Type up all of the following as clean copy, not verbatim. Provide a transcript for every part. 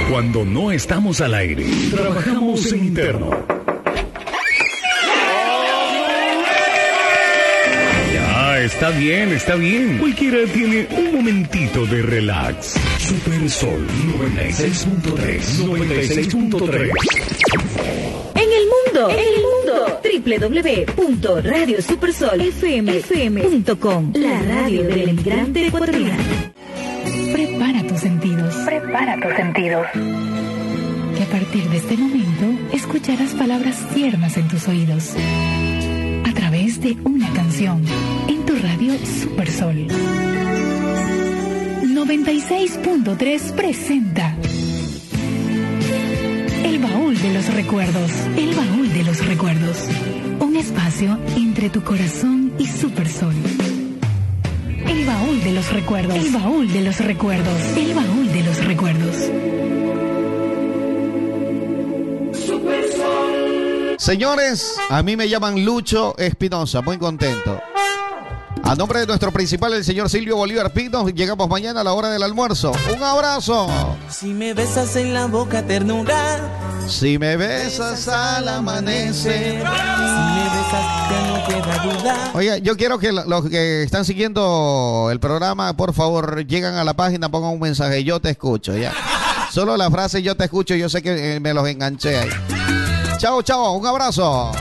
Cuando no estamos al aire, trabajamos en interno. Ya, está bien, está bien. Cualquiera tiene un momentito de relax. Super Sol 96.3, 96.3. En el mundo, www.radiosupersolfm.com, la radio del emigrante ecuatoriano. Prepara tus sentidos. Que a partir de este momento escucharás palabras tiernas en tus oídos. A través de una canción en tu radio Supersol. 96.3 presenta El Baúl de los Recuerdos. El Baúl de los Recuerdos. Un espacio entre tu corazón y Supersol. El Baúl de los Recuerdos. El Baúl de los Recuerdos. El Baúl de los Recuerdos. Señores, a mí me llaman Lucho Espinosa, muy contento. A nombre de nuestro principal, el señor Silvio Bolívar Pino, llegamos mañana a la hora del almuerzo. ¡Un abrazo! Si me besas en la boca, ternura. Si me besas al amanecer. Si me besas, ya no queda duda. Oiga, yo quiero que los que están siguiendo el programa, por favor, llegan a la página, pongan un mensaje. Yo te escucho, ya. Solo la frase yo te escucho, yo sé que me los enganché ahí. Chao, chao, un abrazo.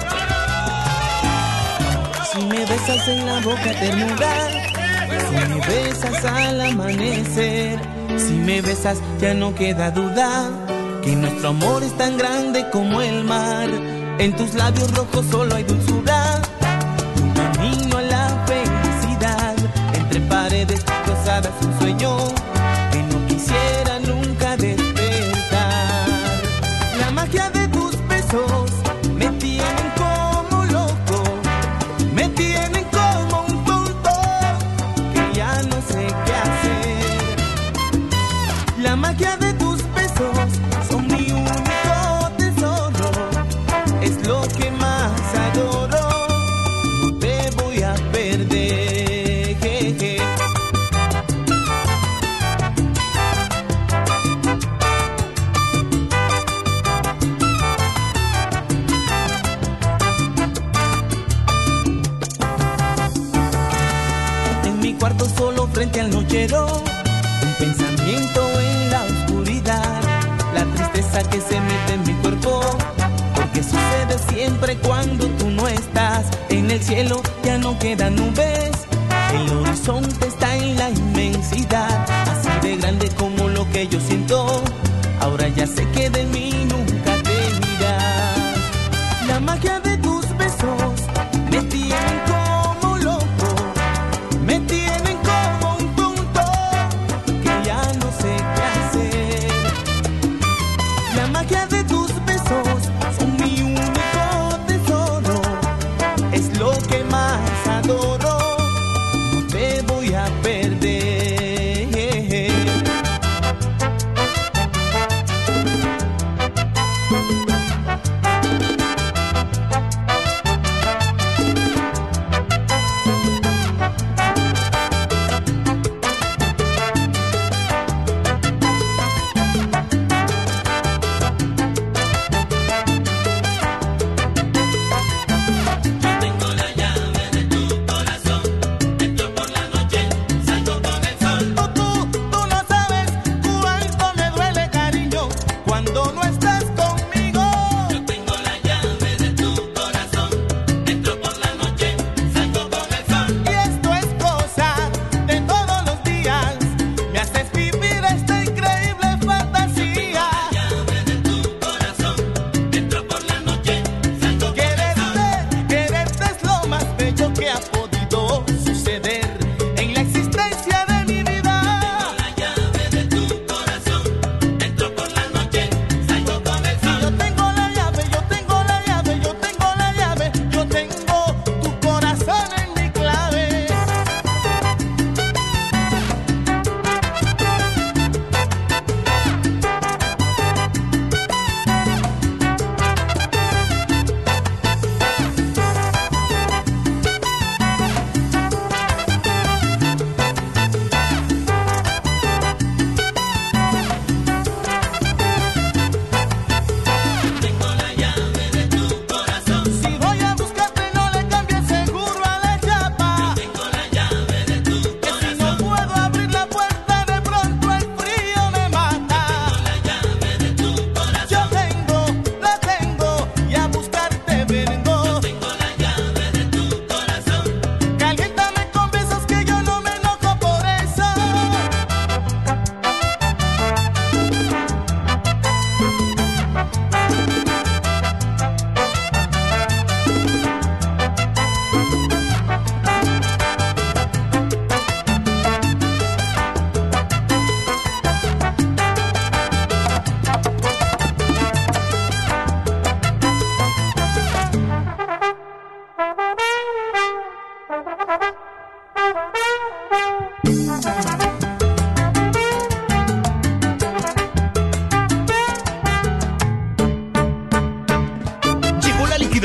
Si me besas en la boca, ternura. Si me besas al amanecer. Si me besas, ya no queda duda que nuestro amor es tan grande como el mar. En tus labios rojos solo hay dulzura. Un camino a la felicidad. Entre paredes cruzadas un sueño que no quisiera nunca despertar. La magia de tus besos me tienen como loco. Me tienen como un tonto que ya no sé qué hacer. La magia de tus besos son mi único tesoro. Es lo que más adoro. No te voy a perder. En mi cuarto solo frente al nochero, un pensamiento en la oscuridad, la tristeza que se mete en mi cuerpo, porque sucede siempre cuando tú no estás. En el cielo ya no quedan nubes, el horizonte está en la inmensidad, así de grande como lo que yo siento. Ahora ya sé que de mí nunca te irás. La magia de tus besos me tienen como loco, me tienen como un tonto que ya no sé qué hacer. La magia de tus besos son mi único tesoro. Es lo que más adoro. No te voy a perder.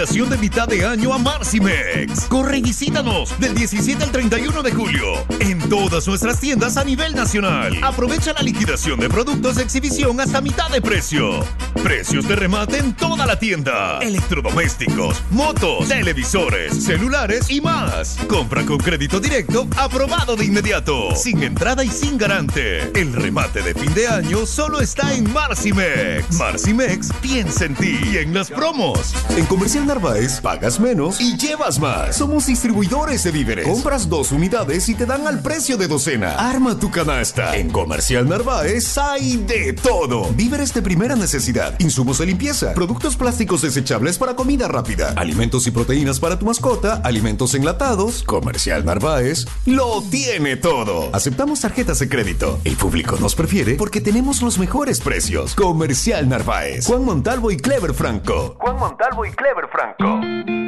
liquidación de mitad de año a Marcimex. Corre y visítanos del 17 al 31 de julio en todas nuestras tiendas a nivel nacional. Aprovecha la liquidación de productos de exhibición hasta mitad de precio. Precios de remate en toda la tienda. Electrodomésticos, motos, televisores, celulares y más. Compra con crédito directo aprobado de inmediato, sin entrada y sin garante. El remate de fin de año solo está en Marcimex. Marcimex piensa en ti y en las promos. En Comercial Narváez pagas menos y llevas más. Somos distribuidores de víveres. Compras 2 unidades y te dan al precio de docena. Arma tu canasta. En Comercial Narváez hay de todo. Víveres de primera necesidad, insumos de limpieza, productos plásticos desechables para comida rápida, alimentos y proteínas para tu mascota, alimentos enlatados. Comercial Narváez lo tiene todo. Aceptamos tarjetas de crédito. El público nos prefiere porque tenemos los mejores precios. Comercial Narváez. Juan Montalvo y Clever Franco. Juan Montalvo y Clever Franco.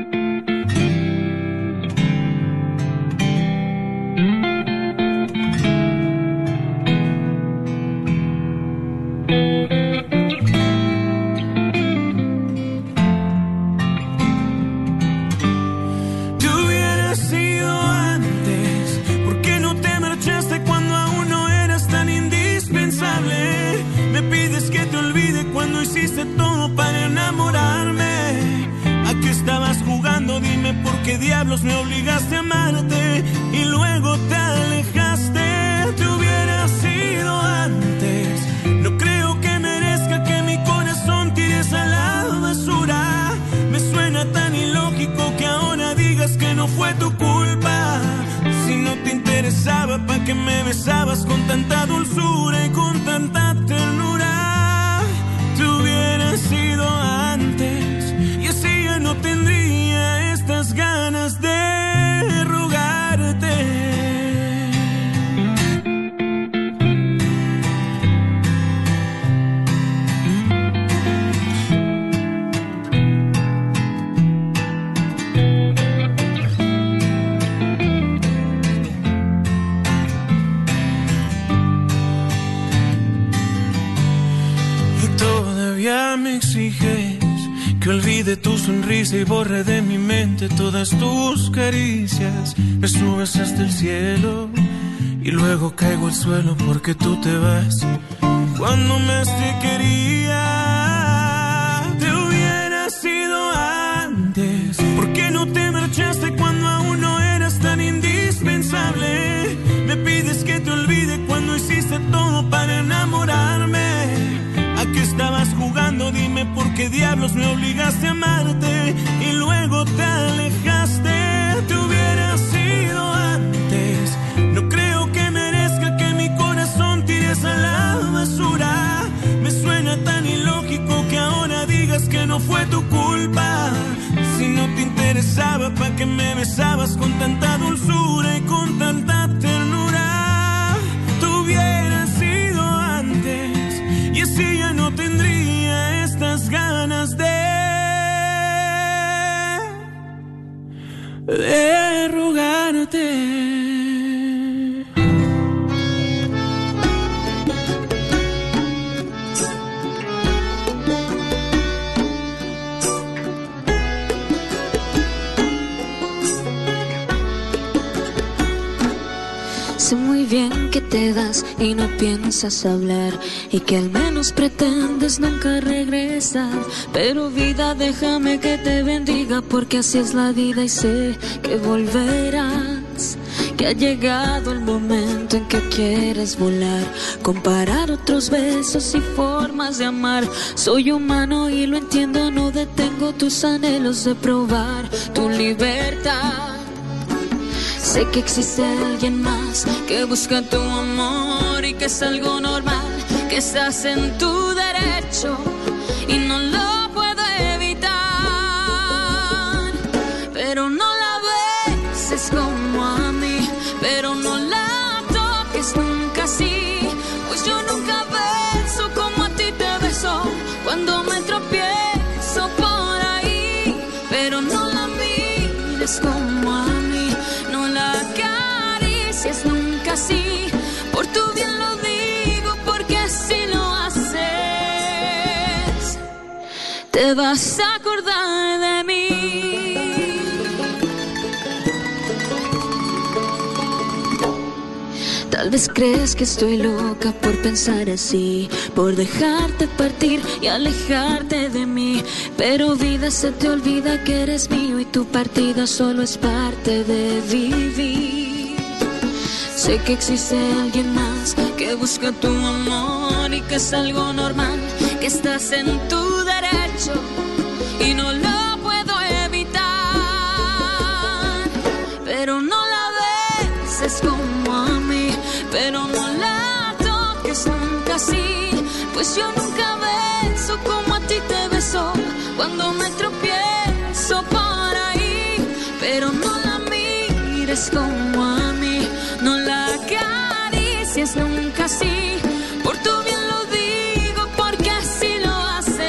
Cuando hiciste todo para enamorarme, ¿a qué estabas jugando? Dime por qué diablos me obligaste a amarte y luego te alejaste. Te hubiera sido antes. No creo que merezca que mi corazón tires a la basura. Me suena tan ilógico que ahora digas que no fue tu culpa. Si no te interesaba, ¿para qué me besabas con tanta dulzura y con tanta ternura? Te hubiera sido antes y así ya no tendría estas ganas de rogarte. Ya me exiges que olvide tu sonrisa y borre de mi mente todas tus caricias. Me subes hasta el cielo y luego caigo al suelo porque tú te vas cuando más te quería. Te hubiera sido antes. ¿Por qué no te marchaste cuando aún no eras tan indispensable? Me pides que te olvide cuando hiciste todo para enamorarme. ¿A qué estabas jugando? Dime por qué diablos me obligaste a amarte y luego te alejaste. Te hubiera sido antes. No creo que merezca que mi corazón tires a la basura. Me suena tan ilógico que ahora digas que no fue tu culpa. Si no te interesaba, ¿para qué me besabas con tanta dulzura y con tanta ternura? Te hubiera sido antes. Y así ya no tendría estas ganas de rogarte. Sé muy bien que te das y no piensas hablar y que al menos pretendes nunca regresar. Pero vida, déjame que te bendiga porque así es la vida y sé que volverás. Que ha llegado el momento en que quieres volar, comparar otros besos y formas de amar. Soy humano y lo entiendo, no detengo tus anhelos de probar tu libertad. Sé que existe alguien más que busca tu amor y que es algo normal, que estás en tu derecho y no lo puedo evitar. Pero no la beses como a mí, pero no la toques nunca así, pues yo nunca beso como a ti te beso cuando me tropiezo por ahí. Pero no la mires como a mí, no la acaricies nunca así, por tu bien lo digo porque si lo haces te vas a acordar de mí. Tal vez crees que estoy loca por pensar así, por dejarte partir y alejarte de mí. Pero vida, se te olvida que eres mío y tu partida solo es parte de vivir. Sé que existe alguien más que busca tu amor y que es algo normal, que estás en tu derecho y no lo puedo evitar. Pero no la beses como a mí, pero no la toques nunca así, pues yo nunca beso como a ti te beso cuando me tropiezo por ahí. Pero no la mires como a mí, no la acaricies nunca así, por tu bien lo digo porque así lo haces.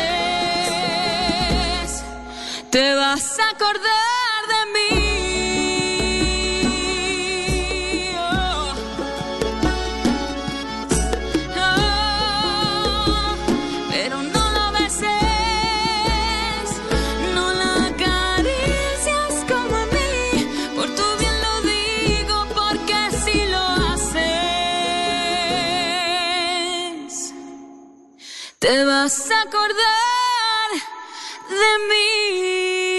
Te vas a acordar de mí. Pero no lo beses, no la acaricias como a mí, por tu bien lo digo porque así lo haces. Te vas a acordar de mí.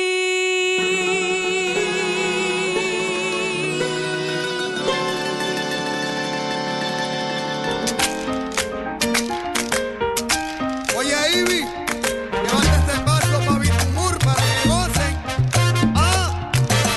Oye, Ivy, llévate este paso pa' Bitumur para que gocen. ¡Ah!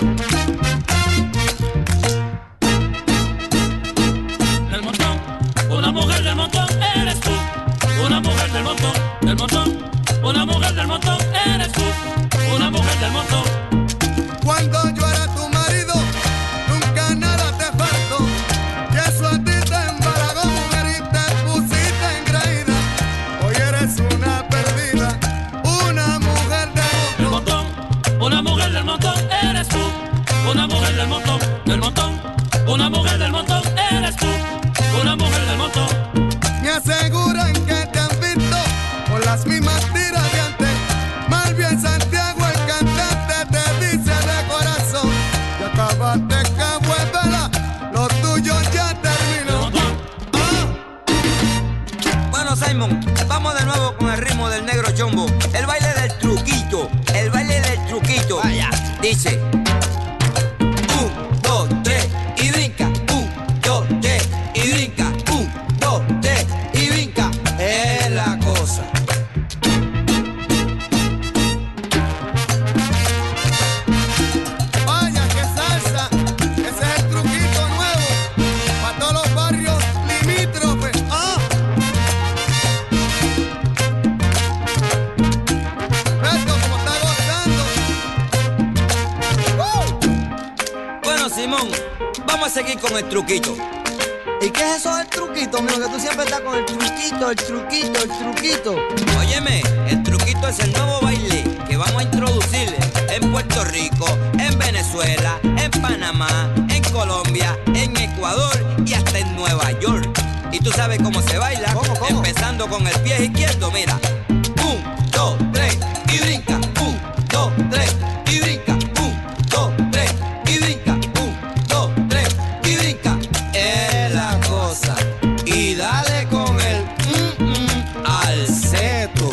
Del montón, una mujer del montón eres tú. Una mujer del montón, una mujer del montón eres tú. Una mujer del montón. Cuando yo era tu marido, nunca nada te faltó. Y eso a ti te embalagó, mujer, y te pusiste engreída. Hoy eres una perdida, una mujer Del montón, una mujer del montón eres tú. Una mujer del montón, una mujer del montón eres tú. Una mujer del montón. Me aseguran que te han visto con las mismas tiras de antes. Más bien Santiago el cantante te dice de corazón: ya acabaste, que vuélvela, lo tuyo ya terminó. Bueno, Simon, vamos de nuevo con el ritmo del negro chombo. El baile del truquito, el baile del truquito. Vaya, dice: 1, 2, 3 y brinca. 1, 2, 3 y brinca. 1, 2, 3 y brinca. Es la cosa. Vaya, que salsa, ese es el truquito nuevo para todos los barrios limítrofes. Esto como está gozando. Bueno, Simón, vamos a seguir con el truquito. ¿Y qué es eso del truquito, amigo? Que tú siempre estás con el truquito, el truquito, el truquito. Óyeme, el truquito es el nuevo baile que vamos a introducirle en Puerto Rico, en Venezuela, en Panamá, en Colombia, en Ecuador y hasta en Nueva York. ¿Y tú sabes cómo se baila? ¿Cómo? Empezando con el pie izquierdo, mira. 1, 2, 3 y brinca. 1, 2, 3 y brinca. 1, 2, 3 y brinca. 1, 2, 3 y brinca. Es la cosa. Y dale con el al seto.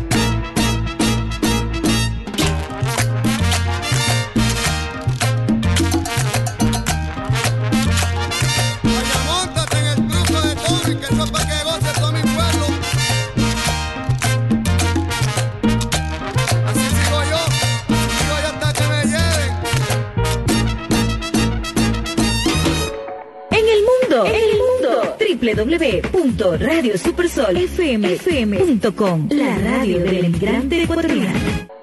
Vaya, móntate en el truco de Tommy, que eso es para que goces todo mi pueblo. Así sigo yo hasta que me lleven. En el mundo, www.radiosupersolfm.com, la radio del inmigrante ecuatoriano.